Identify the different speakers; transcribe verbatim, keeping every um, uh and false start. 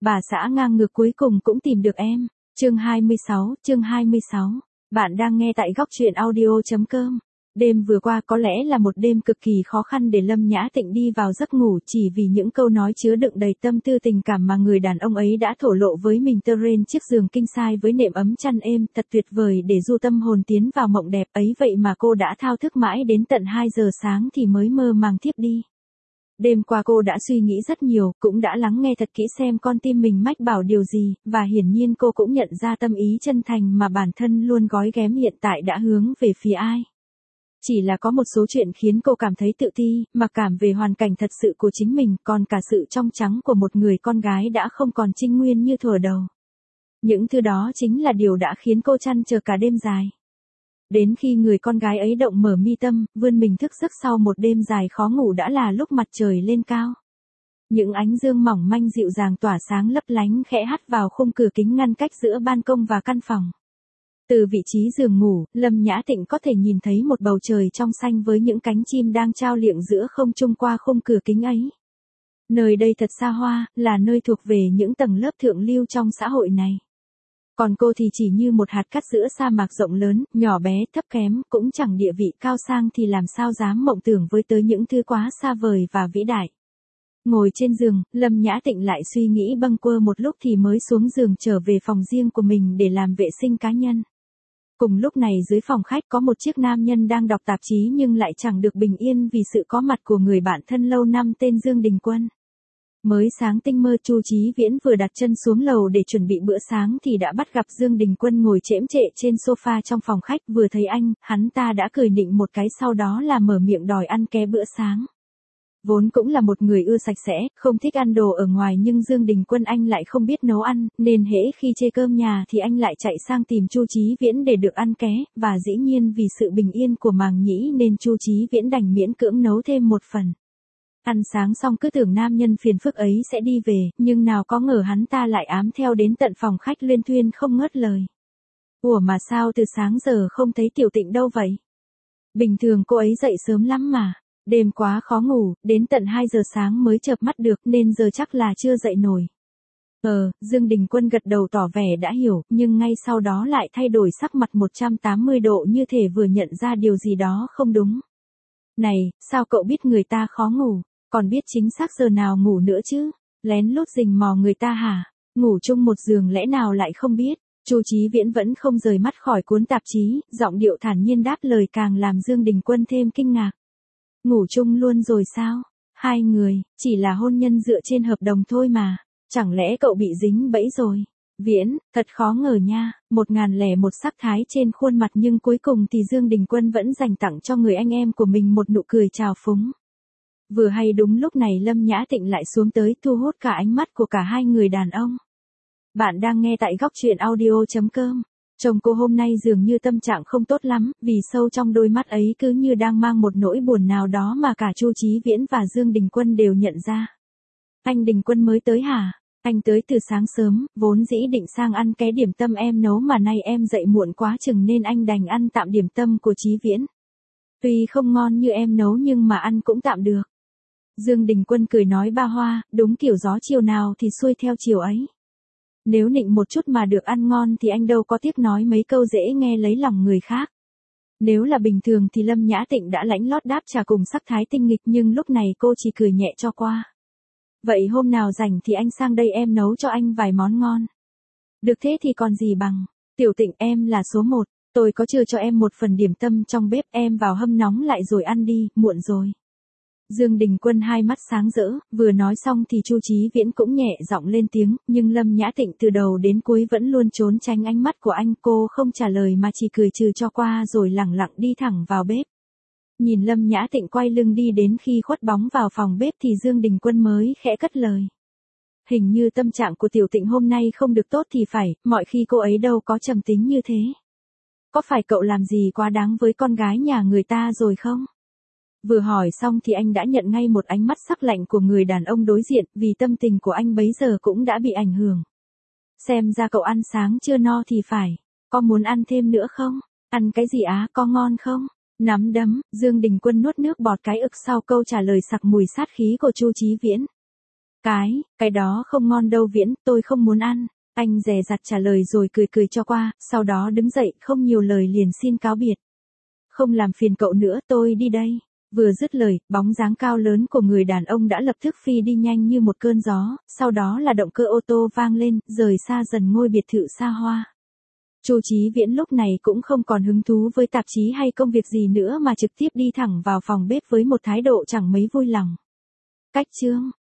Speaker 1: Bà xã ngang ngược cuối cùng cũng tìm được em. Chương hai mươi sáu, chương hai mươi sáu. Bạn đang nghe tại góc truyện audio chấm com. Đêm vừa qua có lẽ là một đêm cực kỳ khó khăn để Lâm Nhã Tịnh đi vào giấc ngủ chỉ vì những câu nói chứa đựng đầy tâm tư tình cảm mà người đàn ông ấy đã thổ lộ với mình. Tơ rên chiếc giường king size với nệm ấm chăn êm thật tuyệt vời để du tâm hồn tiến vào mộng đẹp ấy, vậy mà cô đã thao thức mãi đến tận hai giờ sáng thì mới mơ màng thiếp đi. Đêm qua cô đã suy nghĩ rất nhiều, cũng đã lắng nghe thật kỹ xem con tim mình mách bảo điều gì, và hiển nhiên cô cũng nhận ra tâm ý chân thành mà bản thân luôn gói ghém hiện tại đã hướng về phía ai. Chỉ là có một số chuyện khiến cô cảm thấy tự ti, mặc cảm về hoàn cảnh thật sự của chính mình, còn cả sự trong trắng của một người con gái đã không còn trinh nguyên như thuở đầu. Những thứ đó chính là điều đã khiến cô trăn trở cả đêm dài. Đến khi người con gái ấy động mở mi tâm, vươn mình thức giấc sau một đêm dài khó ngủ đã là lúc mặt trời lên cao. Những ánh dương mỏng manh dịu dàng tỏa sáng lấp lánh khẽ hắt vào khung cửa kính ngăn cách giữa ban công và căn phòng. Từ vị trí giường ngủ, Lâm Nhã Tịnh có thể nhìn thấy một bầu trời trong xanh với những cánh chim đang trao liệng giữa không trung qua khung cửa kính ấy. Nơi đây thật xa hoa, là nơi thuộc về những tầng lớp thượng lưu trong xã hội này. Còn cô thì chỉ như một hạt cát giữa sa mạc rộng lớn, nhỏ bé, thấp kém, cũng chẳng địa vị cao sang thì làm sao dám mộng tưởng với tới những thứ quá xa vời và vĩ đại. Ngồi trên giường, Lâm Nhã Tịnh lại suy nghĩ bâng quơ một lúc thì mới xuống giường trở về phòng riêng của mình để làm vệ sinh cá nhân. Cùng lúc này dưới phòng khách có một chiếc nam nhân đang đọc tạp chí nhưng lại chẳng được bình yên vì sự có mặt của người bạn thân lâu năm tên Dương Đình Quân. Mới sáng tinh mơ Chu Chí Viễn vừa đặt chân xuống lầu để chuẩn bị bữa sáng thì đã bắt gặp Dương Đình Quân ngồi chễm chệ trên sofa trong phòng khách. Vừa thấy anh, hắn ta đã cười nịnh một cái sau đó là mở miệng đòi ăn ké bữa sáng. Vốn cũng là một người ưa sạch sẽ, không thích ăn đồ ở ngoài nhưng Dương Đình Quân anh lại không biết nấu ăn, nên hễ khi chê cơm nhà thì anh lại chạy sang tìm Chu Chí Viễn để được ăn ké, và dĩ nhiên vì sự bình yên của màng nhĩ nên Chu Chí Viễn đành miễn cưỡng nấu thêm một phần. Ăn sáng xong cứ tưởng nam nhân phiền phức ấy sẽ đi về, nhưng nào có ngờ hắn ta lại ám theo đến tận phòng khách luyên thuyên không ngớt lời. Ủa mà sao từ sáng giờ không thấy Tiểu Tịnh đâu vậy? Bình thường cô ấy dậy sớm lắm mà. Đêm quá khó ngủ, đến tận hai giờ sáng mới chợp mắt được nên giờ chắc là chưa dậy nổi. Ờ, Dương Đình Quân gật đầu tỏ vẻ đã hiểu, nhưng ngay sau đó lại thay đổi sắc mặt một trăm tám mươi độ như thể vừa nhận ra điều gì đó không đúng. Này, sao cậu biết người ta khó ngủ, còn biết chính xác giờ nào ngủ nữa chứ? Lén lút rình mò người ta hả? Ngủ chung một giường lẽ nào lại không biết? Chu Chí Viễn vẫn không rời mắt khỏi cuốn tạp chí, giọng điệu thản nhiên đáp lời càng làm Dương Đình Quân thêm kinh ngạc. Ngủ chung luôn rồi sao? Hai người, chỉ là hôn nhân dựa trên hợp đồng thôi mà. Chẳng lẽ cậu bị dính bẫy rồi? Viễn, thật khó ngờ nha, một ngàn lẻ một sắc thái trên khuôn mặt nhưng cuối cùng thì Dương Đình Quân vẫn dành tặng cho người anh em của mình một nụ cười trào phúng. Vừa hay đúng lúc này Lâm Nhã Tịnh lại xuống tới thu hút cả ánh mắt của cả hai người đàn ông. Bạn đang nghe tại góc truyện audio chấm com. Chồng cô hôm nay dường như tâm trạng không tốt lắm, vì sâu trong đôi mắt ấy cứ như đang mang một nỗi buồn nào đó mà cả Chu Chí Viễn và Dương Đình Quân đều nhận ra. Anh Đình Quân mới tới hả? Anh tới từ sáng sớm, vốn dĩ định sang ăn ké điểm tâm em nấu mà nay em dậy muộn quá chừng nên anh đành ăn tạm điểm tâm của Chí Viễn. Tuy không ngon như em nấu nhưng mà ăn cũng tạm được. Dương Đình Quân cười nói ba hoa, đúng kiểu gió chiều nào thì xuôi theo chiều ấy. Nếu nịnh một chút mà được ăn ngon thì anh đâu có tiếc nói mấy câu dễ nghe lấy lòng người khác. Nếu là bình thường thì Lâm Nhã Tịnh đã lãnh lót đáp trả cùng sắc thái tinh nghịch nhưng lúc này cô chỉ cười nhẹ cho qua. Vậy hôm nào rảnh thì anh sang đây em nấu cho anh vài món ngon. Được thế thì còn gì bằng. Tiểu Tịnh em là số một, tôi có chừa cho em một phần điểm tâm trong bếp, em vào hâm nóng lại rồi ăn đi, muộn rồi. Dương Đình Quân hai mắt sáng rỡ, vừa nói xong thì Chu Chí Viễn cũng nhẹ giọng lên tiếng, nhưng Lâm Nhã Tịnh từ đầu đến cuối vẫn luôn trốn tránh ánh mắt của anh, cô không trả lời mà chỉ cười trừ cho qua rồi lẳng lặng đi thẳng vào bếp. Nhìn Lâm Nhã Tịnh quay lưng đi đến khi khuất bóng vào phòng bếp thì Dương Đình Quân mới khẽ cất lời. Hình như tâm trạng của Tiểu Tịnh hôm nay không được tốt thì phải, mọi khi cô ấy đâu có trầm tính như thế. Có phải cậu làm gì quá đáng với con gái nhà người ta rồi không? Vừa hỏi xong thì anh đã nhận ngay một ánh mắt sắc lạnh của người đàn ông đối diện, vì tâm tình của anh bấy giờ cũng đã bị ảnh hưởng. Xem ra cậu ăn sáng chưa no thì phải, có muốn ăn thêm nữa không? Ăn cái gì á, có ngon không? Nắm đấm, Dương Đình Quân nuốt nước bọt cái ực sau câu trả lời sặc mùi sát khí của Chu Chí Viễn. Cái, cái đó không ngon đâu Viễn, tôi không muốn ăn. Anh dè dặt trả lời rồi cười cười cho qua, sau đó đứng dậy không nhiều lời liền xin cáo biệt. Không làm phiền cậu nữa, tôi đi đây. Vừa dứt lời, bóng dáng cao lớn của người đàn ông đã lập tức phi đi nhanh như một cơn gió, sau đó là động cơ ô tô vang lên, rời xa dần ngôi biệt thự xa hoa. Chu Chí Viễn lúc này cũng không còn hứng thú với tạp chí hay công việc gì nữa mà trực tiếp đi thẳng vào phòng bếp với một thái độ chẳng mấy vui lòng. Cách chương